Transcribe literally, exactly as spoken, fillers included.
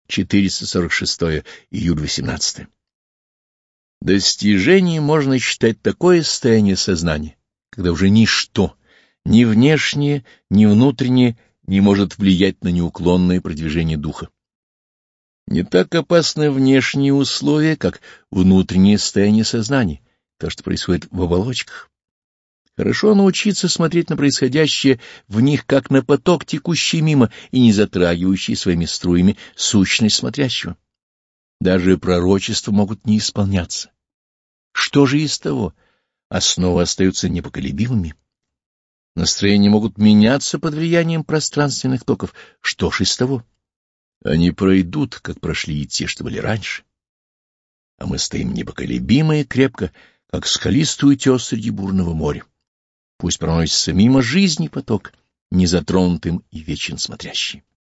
четыреста сорок шестое, июль восемнадцатое. Достижением можно считать такое состояние сознания, когда уже ничто, ни внешнее, ни внутреннее, не может влиять на неуклонное продвижение духа. Не так опасны внешние условия, как внутреннее состояние сознания, то, что происходит в оболочках. Хорошо научиться смотреть на происходящее в них, как на поток, текущий мимо и не затрагивающий своими струями сущность смотрящего. Даже пророчества могут не исполняться. Что же из того? Основы остаются непоколебимыми. Настроения могут меняться под влиянием пространственных токов. Что ж из того? Они пройдут, как прошли и те, что были раньше. А мы стоим непоколебимо и крепко, как скалистый утес среди бурного моря. Пусть проносится мимо жизни поток, незатронутым и вечен смотрящий.